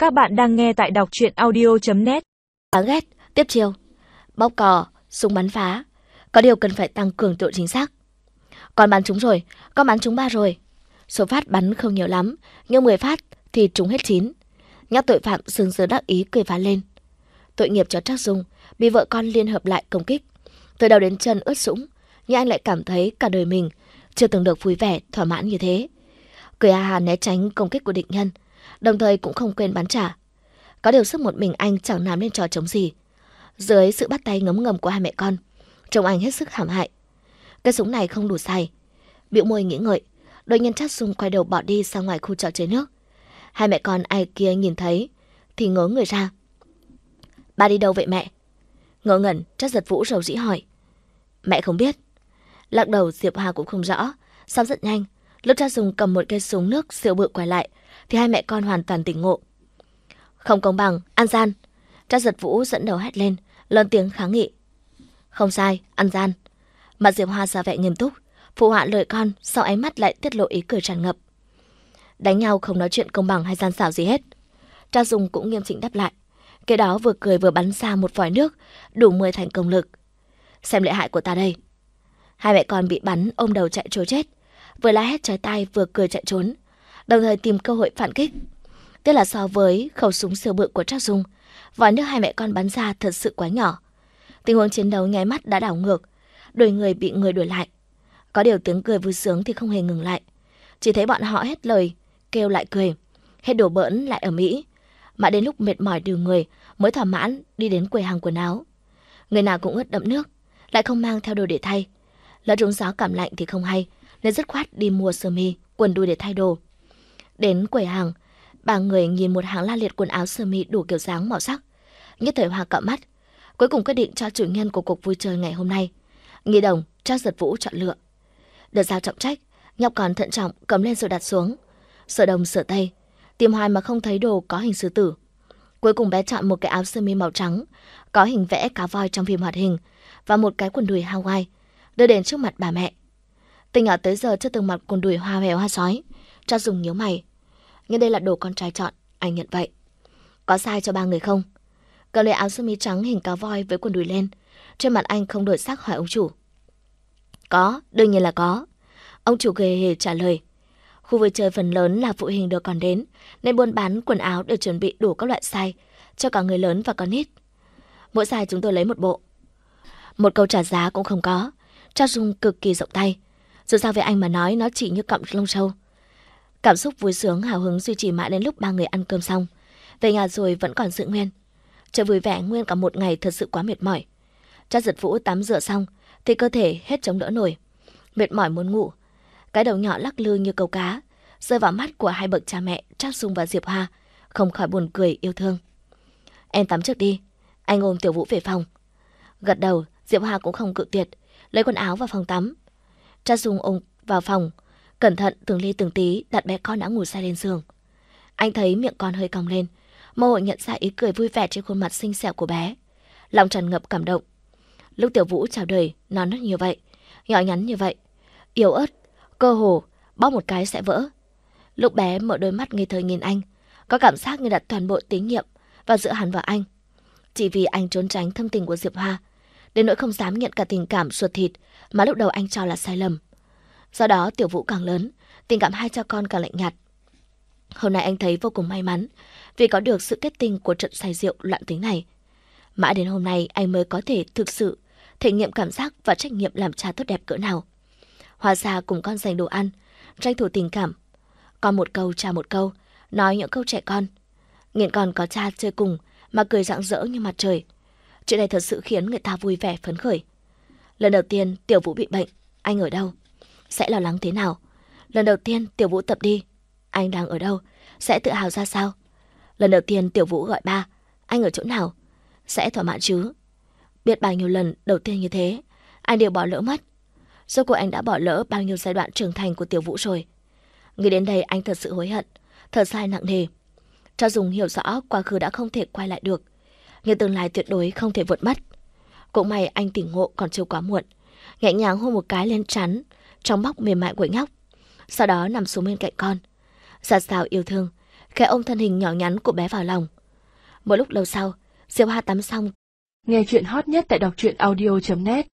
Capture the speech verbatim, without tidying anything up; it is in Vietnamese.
Các bạn đang nghe tại đọc truyện audio chấm net. Đáng ghét, tiếp chiêu, bóp cò, súng bắn phá. Có điều cần phải tăng cường độ chính xác. Con bắn trúng rồi, con bắn trúng ba rồi. Số phát bắn không nhiều lắm, nhưng mười phát thì trúng hết chín. Nhắc tội phạm sừng sờ đắc ý cười phá lên. Tội nghiệp cho Trác Dung, bị vợ con liên hợp lại công kích. Từ đầu đến chân ướt sũng, nhưng anh lại cảm thấy cả đời mình chưa từng được vui vẻ, thỏa mãn như thế. Cười ha ha né tránh công kích của địch nhân, đồng thời cũng không quên bắn trả. Có điều sức một mình anh chẳng làm nên trò trống gì. Dưới sự bắt tay ngấm ngầm của hai mẹ con, trông anh hết sức hãm hại. Cái súng này không đủ xài. Bĩu môi nghĩ ngợi, đột nhiên Trác Dung quay đầu bỏ đi ra ngoài khu trò chơi nước. Hai mẹ con ai kia nhìn thấy thì ngớ người ra. Ba đi đâu vậy mẹ? Ngớ ngẩn, Trác Giật Vũ rầu rĩ hỏi. Mẹ không biết. Lắc đầu Diệp Hoa cũng không rõ. Xong rất nhanh, lúc Trác Dung cầm một cây súng nước siêu bự quay lại thì hai mẹ con hoàn toàn tỉnh ngộ. Không công bằng, ăn gian. Trác Giật Vũ dẫn đầu hét lên, lớn tiếng kháng nghị. Không sai, ăn gian. Mặt Diệp Hoa ra vẻ nghiêm túc, phụ họa lời con, sau ánh mắt lại tiết lộ ý cười tràn ngập. Đánh nhau không nói chuyện công bằng hay gian xảo gì hết. Trác Dung cũng nghiêm chỉnh đáp lại. Cái đó vừa cười vừa bắn ra một vòi nước, đủ mười thành công lực. Xem lệ hại của ta đây. Hai mẹ con bị bắn ôm đầu chạy trối chết, vừa la hét trái tai vừa cười chạy trốn, đồng thời tìm cơ hội phản kích. Tức là so với khẩu súng siêu bự của Trác Dung, vòi nước hai mẹ con bắn ra thật sự quá nhỏ. Tình huống chiến đấu nháy mắt đã đảo ngược, đuổi người bị người đuổi lại. Có điều tiếng cười vui sướng thì không hề ngừng lại. Chỉ thấy bọn họ hết lời, kêu lại cười, hết đổ bỡn lại ở Mỹ. Mà đến lúc mệt mỏi điều người mới thỏa mãn đi đến quầy hàng quần áo. Người nào cũng ướt đẫm nước, lại không mang theo đồ để thay. Lỡ trúng gió cảm lạnh thì không hay, nên dứt khoát đi mua sơ mi, quần đùi để thay đồ. Đến quầy hàng, ba người nhìn một hàng la liệt quần áo sơ mi đủ kiểu dáng màu sắc, nhất thời hoa cợm mắt. Cuối cùng quyết định cho chủ nhân của cuộc vui chơi ngày hôm nay, Nghi Đồng, Trác Giật Vũ chọn lựa. Được giao trọng trách, nhóc còn thận trọng cầm lên rồi đặt xuống. Sờ đông sờ tây, tìm hoài mà không thấy đồ có hình sư tử. Cuối cùng bé chọn một cái áo sơ mi màu trắng, có hình vẽ cá voi trong phim hoạt hình, và một cái quần đùi Hawaii, đưa đến trước mặt bà mẹ. Từ nhỏ tới giờ chưa từng mặc quần đùi hoa hòe hoa sói. Trác Dung nhíu mày. Nhưng đây là đồ con trai chọn, anh nhận vậy. Có sai cho ba người không? Cầm lấy áo sơ mi trắng hình cá voi với quần đùi lên, trên mặt anh không đổi sắc hỏi ông chủ. Có, đương nhiên là có. Ông chủ ghê hề trả lời. Khu vui chơi phần lớn là phụ huynh đều còn đến, nên buôn bán quần áo đều chuẩn bị đủ các loại size cho cả người lớn và con nít. Mỗi size chúng tôi lấy một bộ. Một câu trả giá cũng không có. Trác Dung cực kỳ rộng tay. Dù sao với anh mà nói, nó chỉ như cọng lông sâu. Cảm xúc vui sướng hào hứng duy trì mãi đến lúc ba người ăn cơm xong. Về nhà rồi vẫn còn giữ nguyên. Trời vui vẻ nguyên cả một ngày thật sự quá mệt mỏi. Trác Giật Vũ tắm rửa xong thì cơ thể hết chống đỡ nổi, mệt mỏi muốn ngủ. Cái đầu nhỏ lắc lư như câu cá, rơi vào mắt của hai bậc cha mẹ Trác Dung và Diệp Hoa, không khỏi buồn cười yêu thương. Em tắm trước đi, anh ôm Tiểu Vũ về phòng. Gật đầu, Diệp Hoa cũng không cự tuyệt, lấy quần áo vào phòng tắm. Trác Dung ôm vào phòng, cẩn thận từng ly từng tí đặt bé con đã ngủ say lên giường. Anh thấy miệng con hơi cong lên, mơ hồ nhận ra ý cười vui vẻ trên khuôn mặt xinh xẻo của bé, lòng tràn ngập cảm động. Lúc Tiểu Vũ chào đời, non nớt như vậy, nhỏ nhắn như vậy, yếu ớt, cơ hồ bóp một cái sẽ vỡ. Lúc bé mở đôi mắt ngây thơ nhìn anh, có cảm giác như đặt toàn bộ tín nhiệm và dựa hẳn vào anh. Chỉ vì anh trốn tránh thâm tình của Diệp Hoa, đến nỗi không dám nhận cả tình cảm ruột thịt mà lúc đầu anh cho là sai lầm. Do đó Tiểu Vũ càng lớn, tình cảm hai cha con càng lạnh nhạt. Hôm nay anh thấy vô cùng may mắn vì có được sự kết tinh của trận say rượu loạn tính này. Mãi đến hôm nay anh mới có thể thực sự thể nghiệm cảm giác và trách nhiệm làm cha tốt đẹp cỡ nào. Hóa ra cùng con dành đồ ăn, tranh thủ tình cảm. Con một câu cha một câu, nói những câu trẻ con. Nghiện con có cha chơi cùng mà cười rạng rỡ như mặt trời. Chuyện này thật sự khiến người ta vui vẻ phấn khởi. Lần đầu tiên Tiểu Vũ bị bệnh, anh ở đâu? Sẽ lo lắng thế nào? Lần đầu tiên Tiểu Vũ tập đi, anh đang ở đâu? Sẽ tự hào ra sao? Lần đầu tiên Tiểu Vũ gọi ba, anh ở chỗ nào? Sẽ thỏa mãn chứ? Biết bao nhiêu lần đầu tiên như thế, anh đều bỏ lỡ mất. Rốt cuộc anh đã bỏ lỡ bao nhiêu giai đoạn trưởng thành của Tiểu Vũ rồi. Nghĩ đến đây anh thật sự hối hận, thở dài nặng nề. Cho Dung hiểu rõ quá khứ đã không thể quay lại được, nhưng tương lai tuyệt đối không thể vượt mất. Cũng may anh tỉnh ngộ còn chưa quá muộn, nhẹ nhàng hôn một cái lên trán trong bóc mềm mại của nhóc, sau đó nằm xuống bên cạnh con. Giạt rào yêu thương khẽ ôm thân hình nhỏ nhắn của bé vào lòng. Một lúc lâu sau, Diệu Hoa tắm xong. Nghe chuyện hot nhất tại đọc truyện audio chấm net